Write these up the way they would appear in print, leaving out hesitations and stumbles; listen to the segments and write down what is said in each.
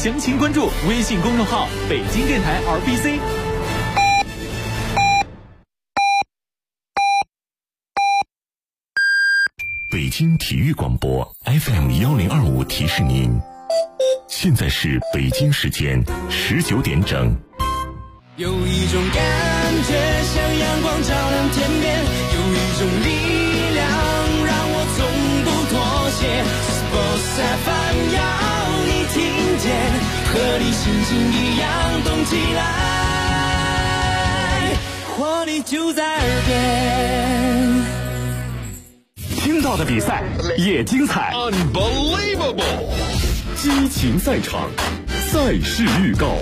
详情关注微信公众号北京电台 RBC。 北京体育广播 FM1025提示您，现在是北京时间19点整。 有一种感觉像阳光照亮天边，有一种力量让我从不妥协。Sports FM 要你听见，和你心情一样动起来，活力就在耳边。 听到的比赛也精彩 Unbelievable！ 激情赛场，赛事预告。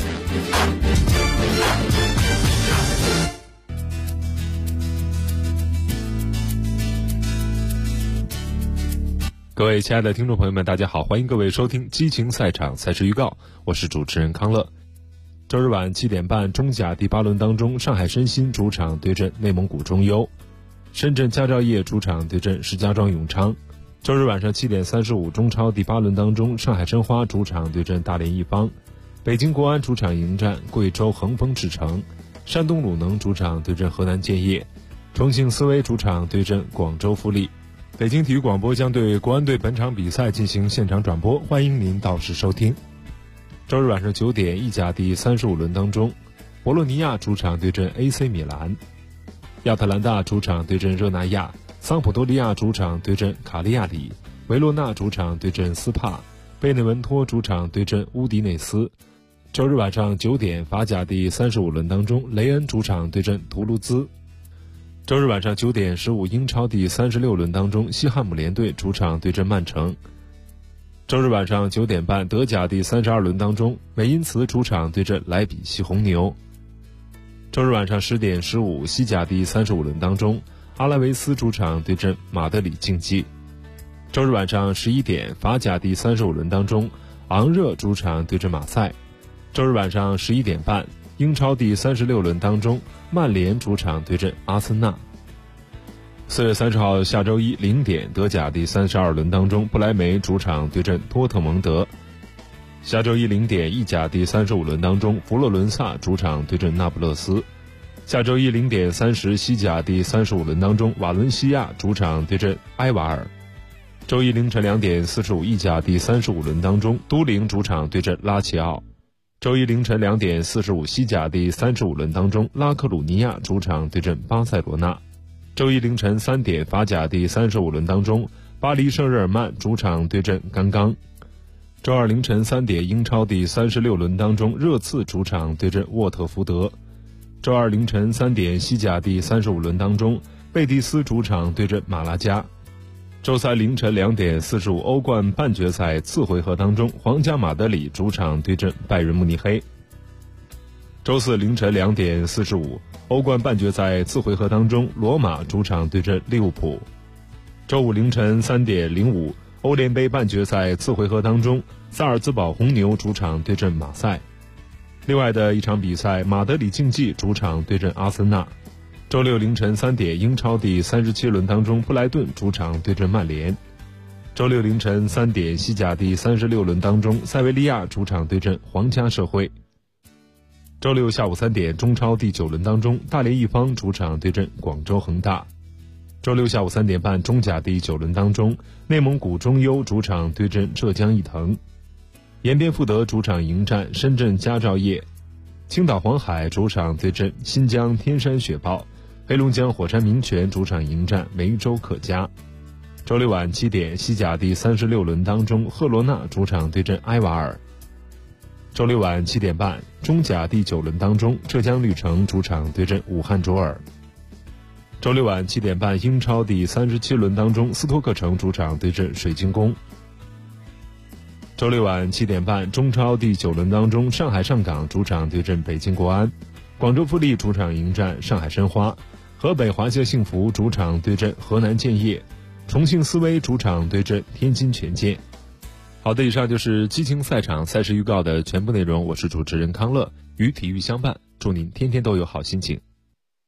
各位亲爱的听众朋友们，大家好，欢迎各位收听激情赛场赛事预告，我是主持人康乐。周日晚7点半，中甲第8轮当中，上海申鑫主场对阵内蒙古中优，深圳佳兆业主场对阵石家庄永昌。周日晚上7点35，中超第8轮当中，上海申花主场对阵大连一方，北京国安主场迎战贵州恒丰智诚，山东鲁能主场对阵河南建业，重庆斯威主场对阵广州富力。北京体育广播将对国安队本场比赛进行现场转播，欢迎您到时收听。周日晚上9点，意甲第35轮当中，博洛尼亚主场对阵 AC 米兰，亚特兰大主场对阵热那亚，桑普多利亚主场对阵卡利亚里，维罗纳主场对阵斯帕，贝内文托主场对阵乌迪内斯。周日晚上9点，法甲第35轮当中，雷恩主场对阵图卢兹。周日晚上9点15，英超第36轮当中，西汉姆联队主场对阵曼城。周日晚上9点半，德甲第32轮当中，美因茨主场对阵莱比锡红牛。周日晚上10点15，西甲第35轮当中，阿拉维斯主场对阵马德里竞技。周日晚上11点，法甲第35轮当中，昂热主场对阵马赛。周日晚上11点半，英超第36轮当中，曼联主场对阵阿森纳。4月30号下周一0点，德甲第32轮当中，不莱梅主场对阵多特蒙德。下周一0点，意甲第35轮当中，佛罗伦萨主场对阵那不勒斯。下周一0点30，西甲第35轮当中，瓦伦西亚主场对阵埃瓦尔。周一凌晨2点45，意甲第35轮当中，都灵主场对阵拉齐奥。周一凌晨2点45，西甲第35轮当中，拉克鲁尼亚主场对阵巴塞罗那。周一凌晨3点，法甲第35轮当中，巴黎圣日耳曼主场对阵甘刚。周二凌晨3点，英超第36轮当中，热刺主场对阵沃特福德。周二凌晨3点，西甲第35轮当中，贝蒂斯主场对阵马拉加。周三凌晨2点45，欧冠半决赛次回合当中，皇家马德里主场对阵拜仁慕尼黑。周四凌晨2点45，欧冠半决赛次回合当中，罗马主场对阵利物浦。周五凌晨3点05，欧联杯半决赛次回合当中，萨尔兹堡红牛主场对阵马赛。另外的一场比赛，马德里竞技主场对阵阿森纳。周六凌晨3点，英超第37轮当中，布莱顿主场对阵曼联。周六凌晨3点，西甲第36轮当中，塞维利亚主场对阵皇家社会。周六下午3点，中超第9轮当中，大连一方主场对阵广州恒大。周六下午3点半，中甲第9轮当中，内蒙古中优主场对阵浙江毅腾。延边富德主场迎战深圳佳兆业。青岛黄海主场对阵新疆天山雪豹。黑龙江火山民权主场迎战梅州客家。周六晚7点，西甲第36轮当中，赫罗纳主场对阵埃瓦尔。周六晚7点半，中甲第9轮当中，浙江绿城主场对阵武汉卓尔。周六晚7点半，英超第37轮当中，斯托克城主场对阵水晶宫。周六晚7点半，中超第9轮当中，上海上港主场对阵北京国安，广州富力主场迎战上海申花，河北华夏幸福主场对阵河南建业，重庆斯威主场对阵天津权健。好的，以上就是激情赛场赛事预告的全部内容，我是主持人康乐，与体育相伴，祝您天天都有好心情。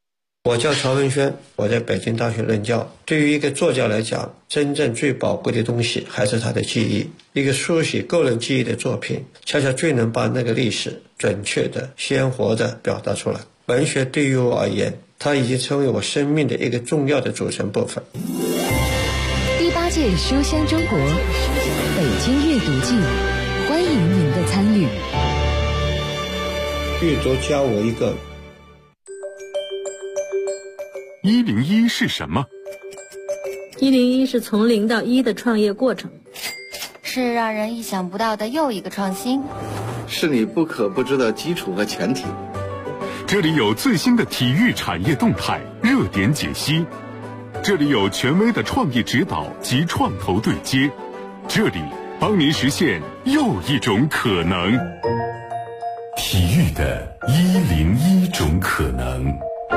我叫曹文轩，我在北京大学任教。对于一个作家来讲，真正最宝贵的东西还是他的记忆。一个书写个人记忆的作品，恰恰最能把那个历史准确的、鲜活的表达出来。文学对于我而言，它已经成为我生命的一个重要的组成部分。 第8届书香中国北京阅读季，欢迎您的参与。 阅读教我一个。 101是什么 ？101是从0到1的创业过程， 是让人意想不到的又一个创新， 是你不可不知的基础和前提。 这里有最新的体育产业动态热点解析，这里有权威的创业指导及创投对接，这里帮您实现又一种可能。 体育的101种可能。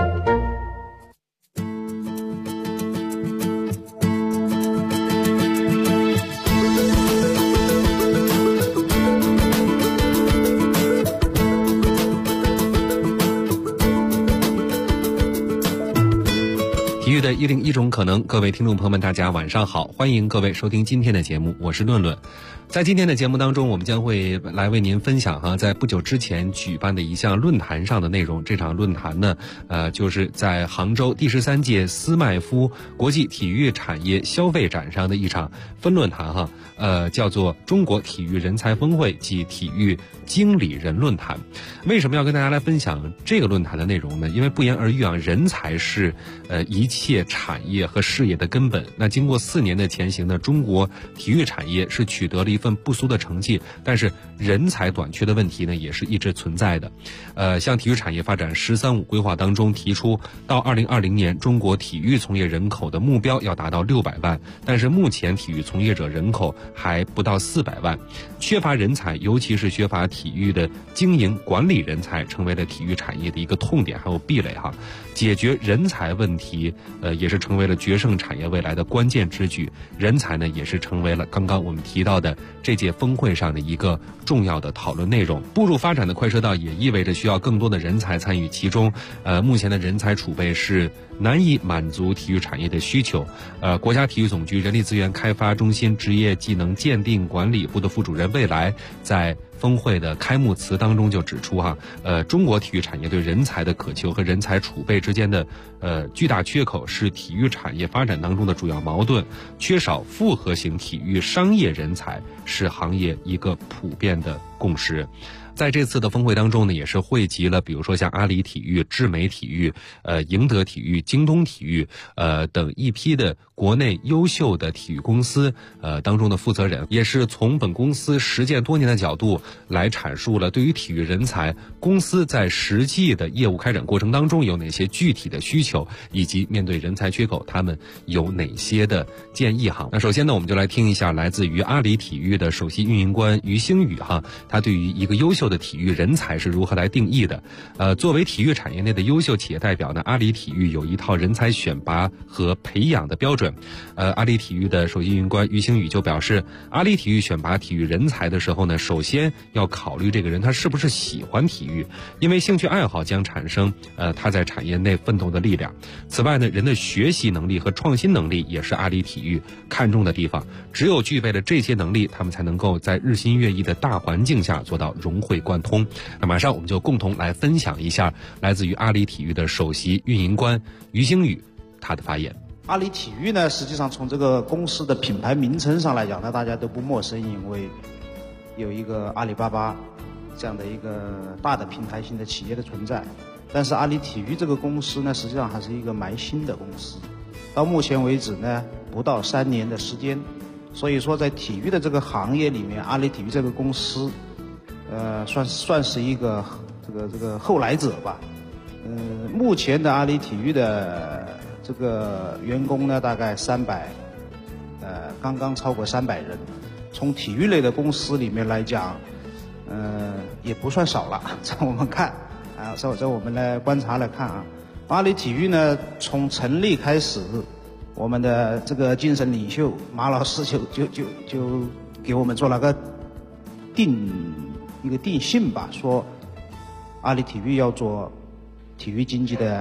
体育的101种可能，各位听众朋友们大家晚上好，欢迎各位收听今天的节目，我是论论。在今天的节目当中，我们将会来为您分享在不久之前举办的一项论坛上的内容。这场论坛呢，就是在杭州第13届斯麦夫国际体育产业消费展上的一场分论坛叫做中国体育人才峰会及体育经理人论坛。为什么要跟大家来分享这个论坛的内容呢？因为不言而喻人才是一切产业和事业的根本。那经过4年的前行呢，中国体育产业是取得了一份不俗的成绩，但是人才短缺的问题呢，也是一直存在的。像体育产业发展“13+5”规划当中提出，到2020年，中国体育从业人口的目标要达到600万，但是目前体育从业者人口还不到400万，缺乏人才，尤其是缺乏体育的经营管理人才，成为了体育产业的一个痛点还有壁垒解决人才问题，也是成为了决胜产业未来的关键之举。人才呢，也是成为了刚刚我们提到的这届峰会上的一个重要的讨论内容。步入发展的快车道，也意味着需要更多的人才参与其中。目前的人才储备是难以满足体育产业的需求。国家体育总局人力资源开发中心职业技能鉴定管理部的副主任魏来在峰会的开幕词当中就指出中国体育产业对人才的渴求和人才储备之间的巨大缺口是体育产业发展当中的主要矛盾，缺少复合型体育商业人才是行业一个普遍的共识。在这次的峰会当中呢，也是汇集了比如说像阿里体育、智美体育、赢得体育、京东体育等一批的国内优秀的体育公司当中的负责人，也是从本公司实践多年的角度来阐述了对于体育人才公司在实际的业务开展过程当中有哪些具体的需求，以及面对人才缺口他们有哪些的建议那首先呢，我们就来听一下来自于阿里体育的首席运营官于星宇他对于一个优秀的体育人才是如何来定义的。作为体育产业内的优秀企业代表呢，阿里体育有一套人才选拔和培养的标准。阿里体育的首席运营官于星宇就表示，阿里体育选拔体育人才的时候呢，首先要考虑这个人他是不是喜欢体育，因为兴趣爱好将产生他在产业内奋斗的力量。此外呢，人的学习能力和创新能力也是阿里体育看重的地方，只有具备了这些能力，他们才能够在日新月异的大环境下做到融会贯通。那马上我们就共同来分享一下来自于阿里体育的首席运营官于星宇他的发言。 阿里体育呢，实际上从这个公司的品牌名称上来讲呢，大家都不陌生，因为有一个阿里巴巴这样的一个大的平台型的企业的存在。但是阿里体育这个公司呢，实际上还是一个蛮新的公司，到目前为止呢，不到3年的时间。所以说在体育的这个行业里面，阿里体育这个公司算是一个这个后来者吧。目前的阿里体育的这个员工呢，大概刚刚超过300人。从体育类的公司里面来讲，也不算少了。在我们看在我们来观察来看阿里体育呢，从成立开始，我们的这个精神领袖马老师就给我们做了个定性吧，说阿里体育要做体育经济的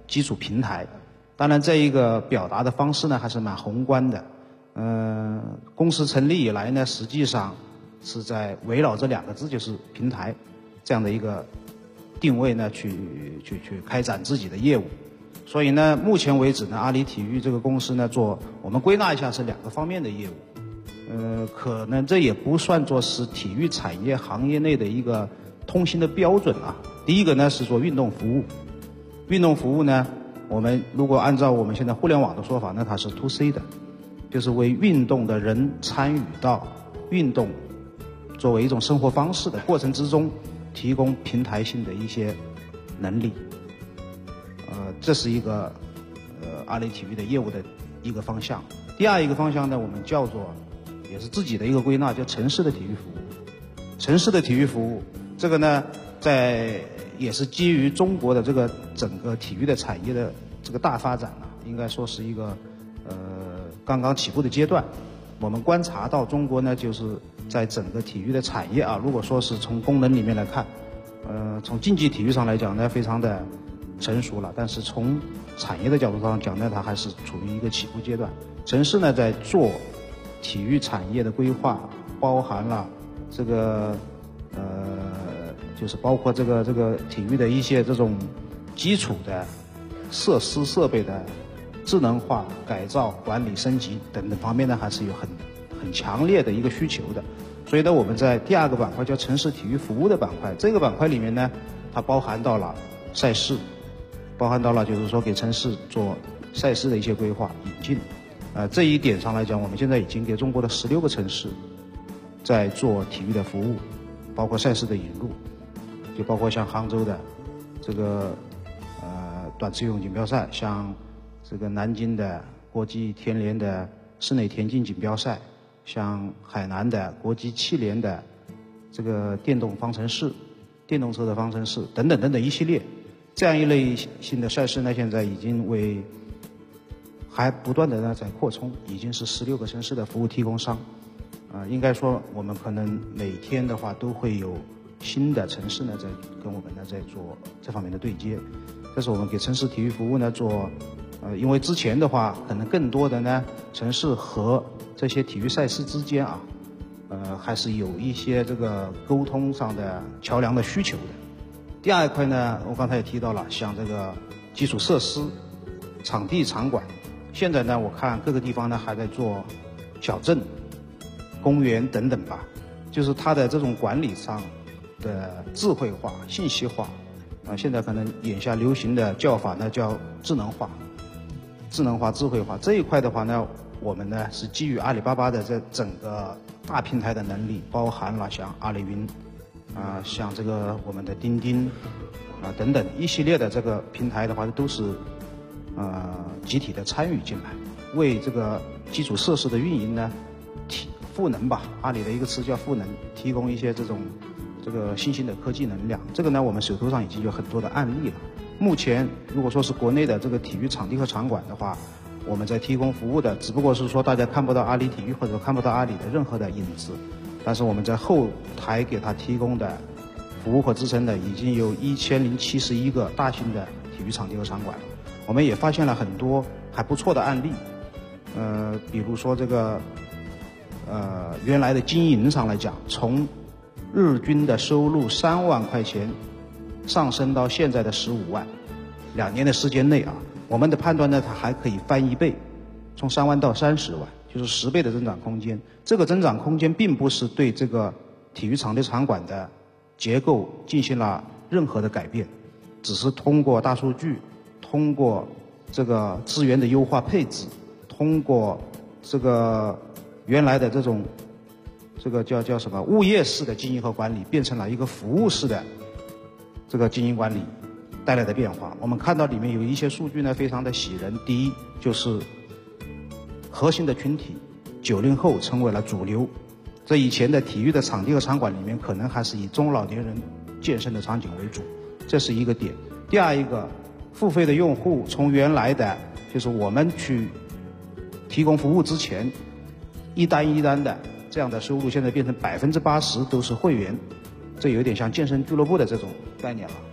基础平台。当然，这一个表达的方式呢还是蛮宏观的。公司成立以来呢，实际上是在围绕这2个字，就是平台这样的一个定位呢，去开展自己的业务。所以呢，目前为止呢，阿里体育这个公司呢，我们归纳一下是2个方面的业务。可能这也不算作是体育产业行业内的一个通行的标准啊。第一个呢是做运动服务，运动服务呢，我们如果按照我们现在互联网的说法呢，它是 to C 的，就是为运动的人参与到运动作为一种生活方式的过程之中，提供平台性的一些能力。这是一个阿里体育的业务的一个方向。第二一个方向呢，我们叫做也是自己的一个归纳，叫城市的体育服务。城市的体育服务，这个呢，也是基于中国的这个整个体育的产业的这个大发展啊，应该说是一个刚刚起步的阶段。我们观察到中国呢，就是在整个体育的产业啊，如果说是从功能里面来看，从竞技体育上来讲呢，非常的成熟了，但是从产业的角度上讲呢，它还是处于一个起步阶段。城市呢，在做体育产业的规划，包含了这个就是包括这个体育的一些这种基础的设施设备的智能化改造、管理升级等等方面呢，还是有很强烈的一个需求的。所以呢，我们在第2个板块叫城市体育服务的板块，这个板块里面呢，它包含到了赛事，包含到了就是说给城市做赛事的一些规划引进。这一点上来讲，我们现在已经给中国的16个城市在做体育的服务，包括赛事的引入，就包括像杭州的这个短池游泳锦标赛，像这个南京的国际田联的室内田径锦标赛，像海南的国际汽联的这个电动方程式、电动车的方程式等等等等一系列这样一类型的赛事呢，现在已经还不断的呢在扩充，已经是16个城市的服务提供商。应该说我们可能每天的话都会有新的城市呢在跟我们呢在做这方面的对接。这是我们给城市体育服务呢做因为之前的话可能更多的呢城市和这些体育赛事之间啊还是有一些这个沟通上的桥梁的需求的。第2块呢，我刚才也提到了，像这个基础设施、场地场馆，现在呢我看各个地方呢还在做小镇、公园等等吧，就是它的这种管理上的智慧化、信息化现在可能眼下流行的叫法呢叫智能化、智慧化。这一块的话呢，我们呢是基于阿里巴巴的这整个大平台的能力，包含了像阿里云像这个我们的钉钉等等一系列的这个平台的话，都是集体的参与进来，为这个基础设施的运营呢赋能吧，阿里的一个词叫赋能，提供一些这个新兴的科技能量。这个呢我们手头上已经有很多的案例了。目前如果说是国内的这个体育场地和场馆的话，我们在提供服务的只不过是说大家看不到阿里体育或者看不到阿里的任何的影子，但是我们在后台给他提供的服务和支撑的已经有1071个大型的体育场地和场馆了。我们也发现了很多还不错的案例，比如说这个原来的经营上来讲，从日均的收入3万块钱上升到现在的15万，2年的时间内我们的判断呢，它还可以翻1倍，从3万到30万，就是10倍的增长空间。这个增长空间并不是对这个体育场地场馆的结构进行了任何的改变，只是通过大数据，通过这个资源的优化配置，通过这个原来的这种这个叫什么物业式的经营和管理，变成了一个服务式的这个经营管理带来的变化。我们看到里面有一些数据呢非常的喜人。第一，就是核心的群体90后成为了主流，这以前的体育的场地和场馆里面可能还是以中老年人健身的场景为主，这是一个点。第二一个，付费的用户从原来的就是我们去提供服务之前一单一单的这样的收入，现在变成80%都是会员，这有点像健身俱乐部的这种概念了。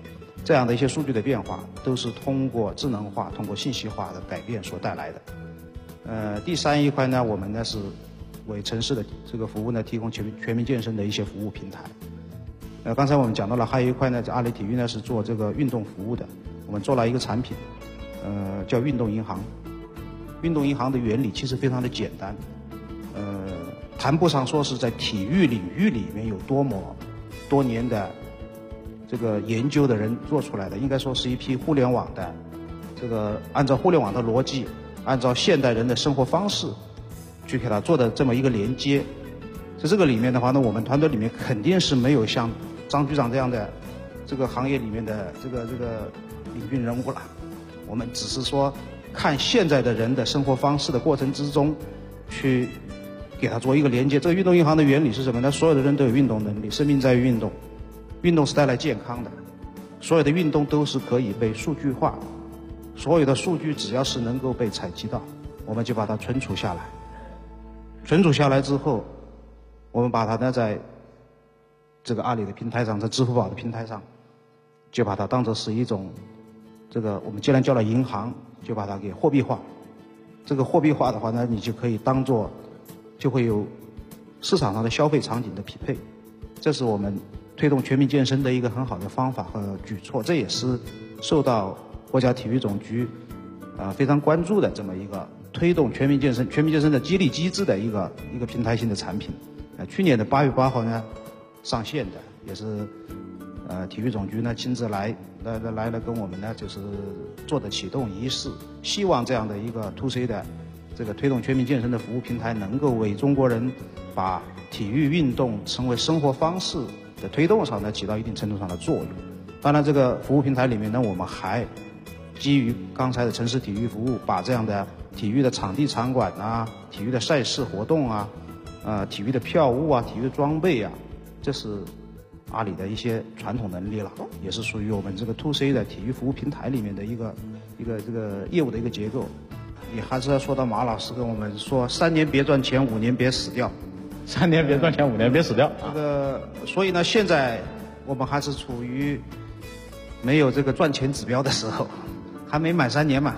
这样的一些数据的变化，都是通过智能化、通过信息化的改变所带来的。第三一块呢，我们呢是为城市的这个服务呢提供全民健身的一些服务平台。刚才我们讲到了，还有一块呢，阿里体育呢是做这个运动服务的，我们做了一个产品，叫运动银行。运动银行的原理其实非常的简单，谈不上说是在体育领域里面有多年的这个研究的人做出来的，应该说是一批互联网的这个按照互联网的逻辑，按照现代人的生活方式去给它做的这么一个连接。在这个里面的话呢，我们团队里面肯定是没有像张局长这样的这个行业里面的这个领军人物了。我们只是说看现在的人的生活方式的过程之中，去给它做一个连接。这个运动银行的原理是什么呢？所有的人都有运动能力，生命在于运动，运动是带来健康的，所有的运动都是可以被数据化，所有的数据只要是能够被采集到，我们就把它存储下来。存储下来之后，我们把它呢在这个阿里的平台上，在支付宝的平台上，就把它当作是一种这个我们既然叫了银行，就把它给货币化。这个货币化的话呢，你就可以当做就会有市场上的消费场景的匹配。这是我们推动全民健身的一个很好的方法和举措，这也是受到国家体育总局非常关注的这么一个推动全民健身的激励机制的一个平台性的产品。去年的8月8号呢上线的，也是体育总局呢亲自来跟我们呢就是做的启动仪式，希望这样的一个 2C 的这个推动全民健身的服务平台能够为中国人把体育运动成为生活方式的推动上呢起到一定程度上的作用。当然这个服务平台里面呢，我们还基于刚才的城市体育服务，把这样的体育的场地场馆啊，体育的赛事活动啊，体育的票务啊，体育的装备啊，这是阿里的一些传统能力了，也是属于我们这个 2C 的体育服务平台里面的一个这个业务的一个结构。也还是要说到马老师跟我们说，3年别赚钱，5年别死掉。 3年别赚钱，5年别死掉。 所以呢，现在我们还是处于没有这个赚钱指标的时候，还没满3年嘛。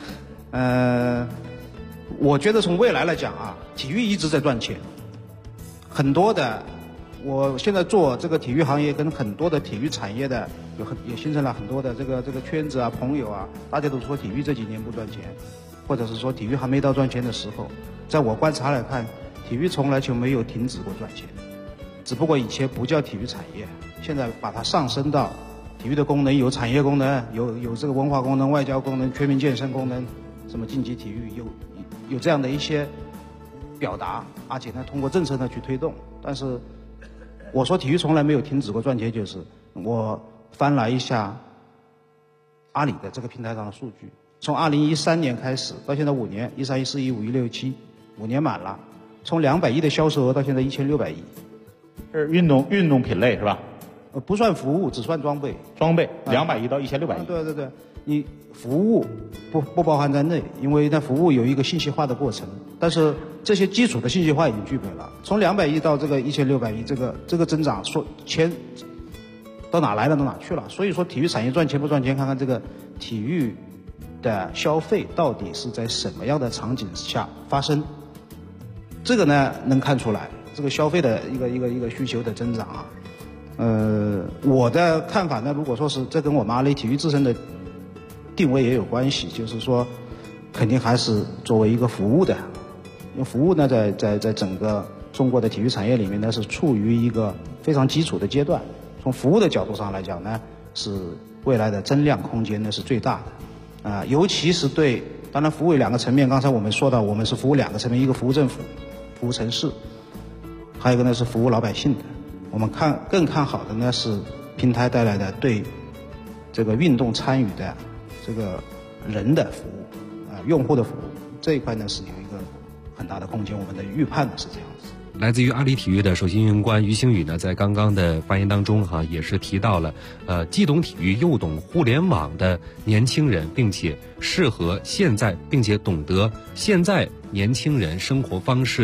我觉得从未来来讲啊，体育一直在赚钱，很多的。我现在做这个体育行业，跟很多的体育产业的也形成了很多的这个圈子啊、朋友啊，大家都说体育这几年不赚钱，或者是说体育还没到赚钱的时候。在我观察来看，体育从来就没有停止过赚钱，只不过以前不叫体育产业，现在把它上升到体育的功能有产业功能，有这个文化功能、外交功能、全民健身功能，什么竞技体育有这样的一些表达，而且呢通过政策呢去推动。但是我说体育从来没有停止过赚钱，就是我翻了一下阿里的这个平台上的数据，从2013年开始到现在5年，13、14、15、16、17，5年满了，从200亿的销售额到现在1600亿。 是运动品类是吧？ 不算服务，只算装备。 装备200亿到1600亿。 对，你服务不包含在内，因为那服务有一个信息化的过程，但是这些基础的信息化已经具备了。从200亿到这个1600亿，这个增长，说钱到哪来了，到哪去了？所以说体育产业赚钱不赚钱，看看这个体育的消费到底是在什么样的场景下发生，这个呢能看出来这个消费的一个需求的增长啊。我的看法呢，如果说是这跟我们阿里体育自身的定位也有关系，就是说肯定还是作为一个服务的，因为服务呢在整个中国的体育产业里面呢是处于一个非常基础的阶段。从服务的角度上来讲呢，是未来的增量空间呢是最大的，尤其是对，当然服务有2个层面，刚才我们说到我们是服务2个层面，一个服务政府、服务城市，还有一个呢是服务老百姓的。我们更看好的呢是平台带来的对这个运动参与的这个人的服务，用户的服务这一块呢是有一个很大的空间，我们的预判呢是这样子。 来自于阿里体育的首席运营官于星宇呢，在刚刚的发言当中也是提到了，既懂体育又懂互联网的年轻人，并且适合现在，并且懂得现在年轻人生活方式的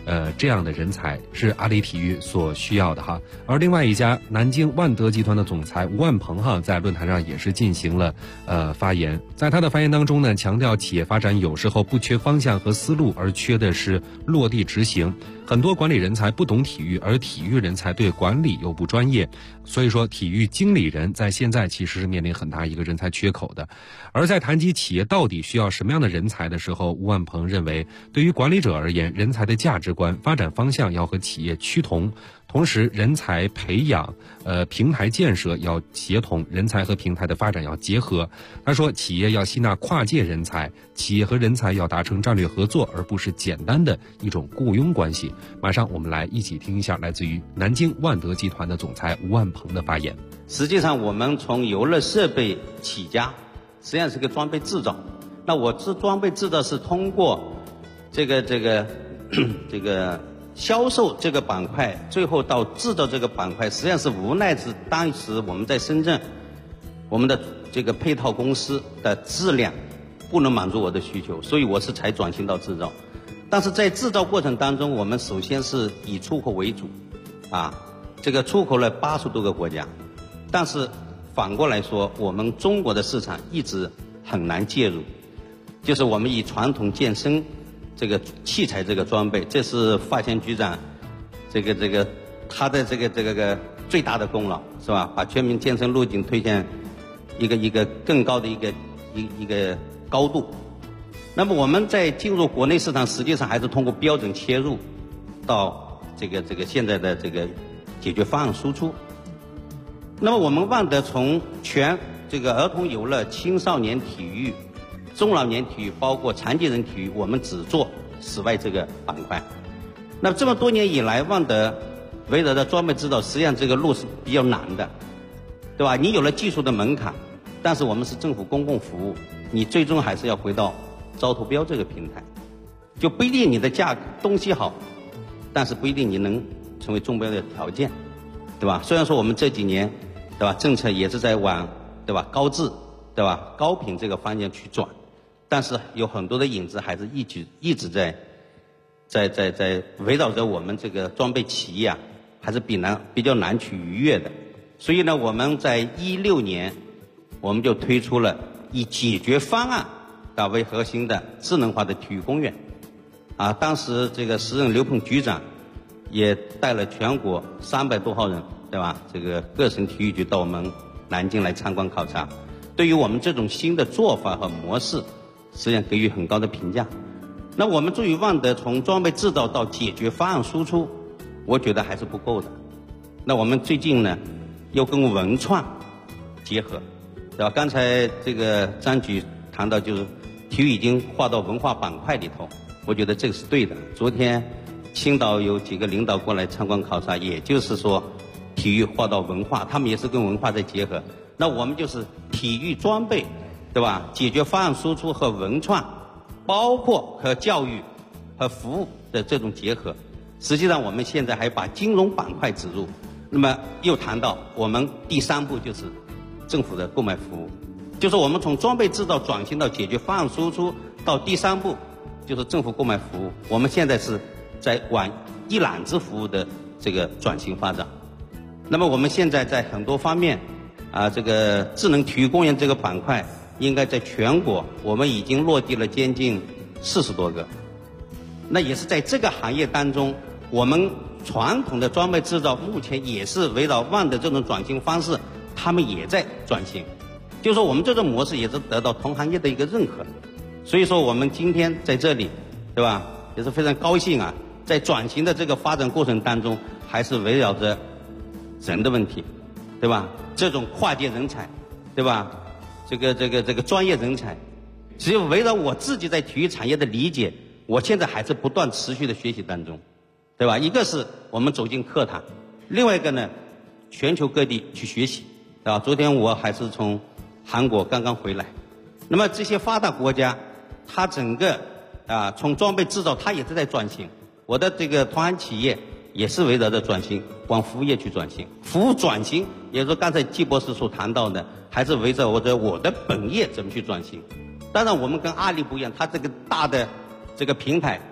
这样的人才是阿里体育所需要的哈。而另外一家南京万德集团的总裁吴万鹏哈在论坛上也是进行了发言，在他的发言当中呢，强调企业发展有时候不缺方向和思路，而缺的是落地执行。很多管理人才不懂体育，而体育人才对管理又不专业，所以说体育经理人在现在其实是面临很大一个人才缺口的。而在谈及企业到底需要什么样的人才的时候，吴万鹏认为，对于管理者而言，人才的价值观、发展方向要和企业趋同，同时人才培养、平台建设要协同，人才和平台的发展要结合。他说，企业要吸纳跨界人才，企业和人才要达成战略合作，而不是简单的一种雇佣关系。马上我们来一起听一下来自于南京万德集团的总裁吴万鹏的发言。 实际上我们从游乐设备起家，实际上是个装备制造。那我这装备制造是通过这个销售这个板块，最后到制造这个板块，实际上是无奈是当时我们在深圳，我们的这个配套公司的质量不能满足我的需求，所以我是才转型到制造。但是在制造过程当中，我们首先是以出口为主，这个出口了80多个国家，但是反过来说，我们中国的市场一直很难介入，就是我们以传统健身这个器材这个装备，这是发现局长他的这个最大的功劳是吧？把全民健身路径推向一个更高的一个高度。那么我们在进入国内市场，实际上还是通过标准切入，到这个现在的这个解决方案输出。那么我们万德从全这个儿童游乐、青少年体育、中老年体育，包括残疾人体育，我们只做室外这个板块。那这么多年以来，万德围绕着装备制造，实际上这个路是比较难的，对吧？你有了技术的门槛，但是我们是政府公共服务，你最终还是要回到招投标这个平台，就不一定你的价格东西好，但是不一定你能成为中标的条件，对吧？虽然说我们这几年，对吧，政策也是在往，对吧，高质，对吧，高品这个方向去转，但是有很多的影子还是一直在围绕着我们这个装备企业还是比较难去逾越的。所以呢，我们在2016年，我们就推出了以解决方案为核心的智能化的体育公园。当时这个时任刘鹏局长也带了全国300多号人，对吧？这个各省体育局到我们南京来参观考察，对于我们这种新的做法和模式，实际上给予很高的评价。那我们作为万德从装备制造到解决方案输出，我觉得还是不够的。那我们最近呢，又跟文创结合，对吧？刚才这个张局谈到，就是体育已经划到文化板块里头，我觉得这个是对的。昨天青岛有几个领导过来参观考察，也就是说体育划到文化，他们也是跟文化在结合。那我们就是体育装备，对吧？解决方案输出和文创，包括和教育和服务的这种结合。实际上我们现在还把金融板块植入，那么又谈到我们第3步就是政府的购买服务，就是我们从装备制造转型到解决方案输出，到第3步就是政府购买服务。我们现在是在往一揽子服务的这个转型发展。那么我们现在在很多方面这个智能体育公园这个板块，应该在全国我们已经落地了接近40多个。那也是在这个行业当中，我们传统的装备制造目前也是围绕万德这种转型方式，他们也在转型，就是说我们这种模式也是得到同行业的一个认可。所以说我们今天在这里，对吧，也是非常高兴在转型的这个发展过程当中，还是围绕着人的问题，对吧？这种跨界人才，对吧？这个专业人才，只有围绕我自己在体育产业的理解，我现在还是不断持续的学习当中，对吧？一个是我们走进课堂，另外一个呢，全球各地去学习，对吧？昨天我还是从韩国刚刚回来，那么这些发达国家，它整个从装备制造它也是在转型，我的这个同行企业也是围绕着转型往服务业去转型，服务转型也就是说刚才季博士所谈到的，还是围绕着我的本业怎么去转型。当然我们跟阿里不一样，它这个大的这个平台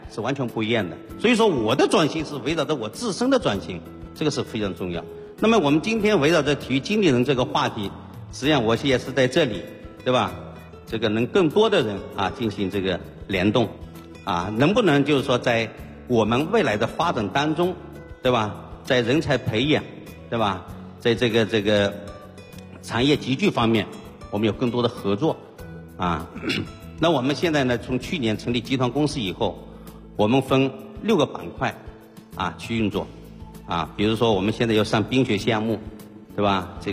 是完全不一样的。所以说我的转型是围绕着我自身的转型，这个是非常重要。那么我们今天围绕着体育经理人这个话题，实际上我也是在这里，对吧？这个能更多的人进行这个联动能不能就是说在我们未来的发展当中，对吧？在人才培养，对吧？在这个产业集聚方面，我们有更多的合作那我们现在呢，从去年成立集团公司以后，我们分6个板块去运作比如说我们现在要上冰雪项目，对吧？这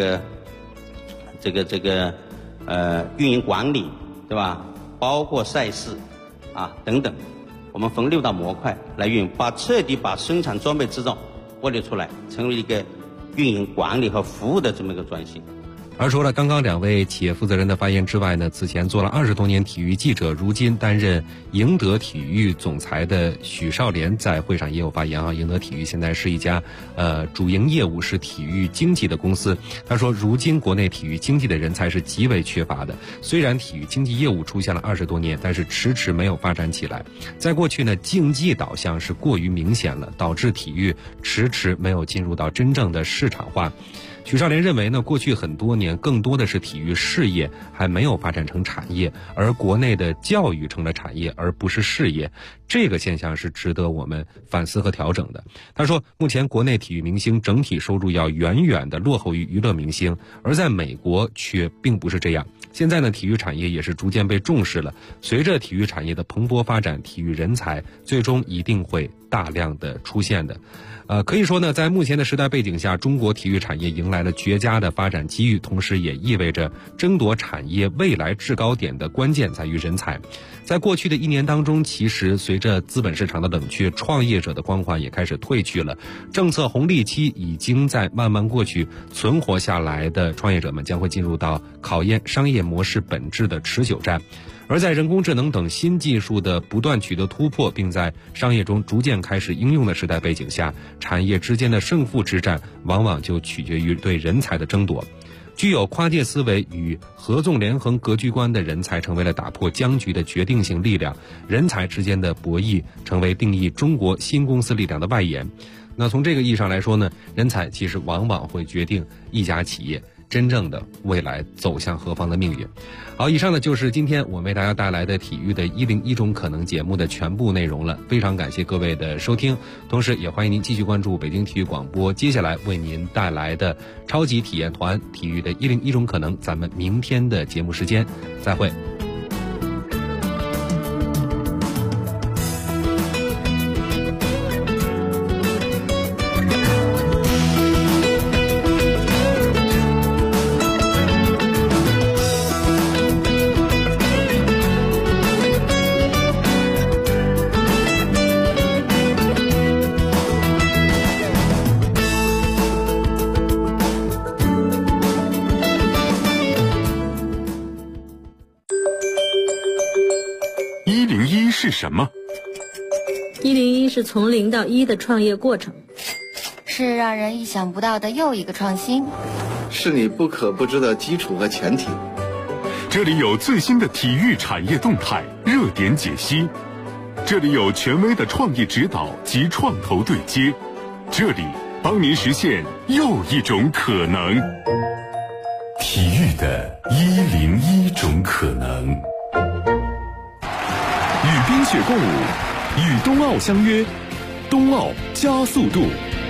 个运营管理，对吧？包括赛事等等，我们分6大模块来运营，彻底把生产装备制造剥离出来，成为一个运营管理和服务的这么一个转型。 而除了刚刚2位企业负责人的发言之外呢，此前做了20多年体育记者，如今担任赢得体育总裁的许少莲在会上也有发言赢得体育现在是一家主营业务是体育经济的公司。他说，如今国内体育经济的人才是极为缺乏的，虽然体育经济业务出现了20多年，但是迟迟没有发展起来。在过去呢，竞技导向是过于明显了，导致体育迟迟没有进入到真正的市场化。许少莲认为呢，过去很多年更多的是体育事业还没有发展成产业，而国内的教育成了产业而不是事业，这个现象是值得我们反思和调整的。他说，目前国内体育明星整体收入要远远的落后于娱乐明星，而在美国却并不是这样。现在呢，体育产业也是逐渐被重视了，随着体育产业的蓬勃发展，体育人才最终一定会大量的出现的。可以说呢，在目前的时代背景下，中国体育产业迎来了绝佳的发展机遇，同时也意味着争夺产业未来制高点的关键在于人才。在过去的1年当中，其实随着资本市场的冷却，创业者的光环也开始褪去了，政策红利期已经在慢慢过去，存活下来的创业者们将会进入到考验商业模式本质的持久战。而在人工智能等新技术的不断取得突破，并在商业中逐渐开始应用的时代背景下，产业之间的胜负之战往往就取决于对人才的争夺。具有跨界思维与合纵连横格局观的人才成为了打破僵局的决定性力量，人才之间的博弈成为定义中国新公司力量的外延。那从这个意义上来说呢，人才其实往往会决定一家企业真正的未来走向何方的命运。好，以上呢就是今天我为大家带来的体育的101种可能节目的全部内容了，非常感谢各位的收听，同时也欢迎您继续关注北京体育广播接下来为您带来的超级体验团体育的101种可能。咱们明天的节目时间再会。 101是什么 ？101是从0到1的创业过程， 是让人意想不到的又一个创新， 是你不可不知的基础和前提。 这里有最新的体育产业动态、热点解析，这里有权威的创意指导及创投对接，这里帮您实现又一种可能。 体育的101种可能。 与冰雪共舞，与冬奥相约，冬奥加速度。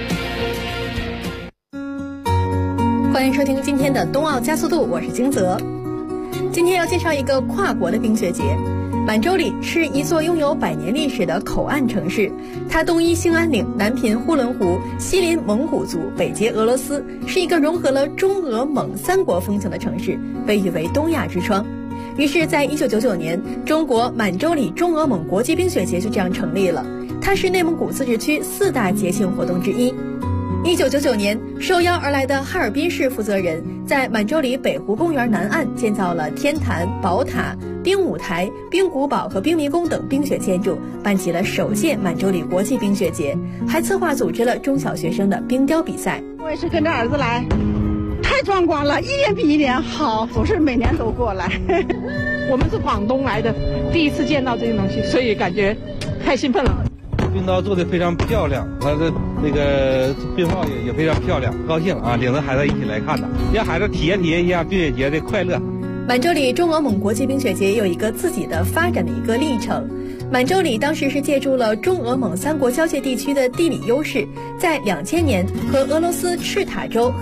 欢迎收听今天的冬奥加速度，我是金泽。今天要介绍一个跨国的冰雪节。满洲里是一座拥有100年历史的口岸城市，它东依兴安岭，南濒呼伦湖，西临蒙古族，北接俄罗斯，是一个融合了中俄蒙3国风情的城市，被誉为东亚之窗。于是在1999年，中国满洲里中俄蒙国际冰雪节就这样成立了，它是内蒙古自治区4大节庆活动之一。1999年，受邀而来的哈尔滨市负责人在满洲里北湖公园南岸建造了天坛、宝塔、冰舞台、冰古堡和冰迷宫等冰雪建筑，办起了首届满洲里国际冰雪节，还策划组织了中小学生的冰雕比赛。 我也是跟着儿子来，太壮观了，一年比一年好，总是每年都过来。我们是广东来的，第一次见到这些东西，所以感觉太兴奋了。 冰刀做的非常漂亮，完了那个冰帽也非常漂亮，高兴啊！领着孩子一起来看的，让孩子体验一下冰雪节的快乐。 满洲里中俄蒙国际冰雪节有一个自己的发展的一个历程。满洲里当时是借助了中俄蒙三国交界地区的地理优势，在2000年和俄罗斯赤塔州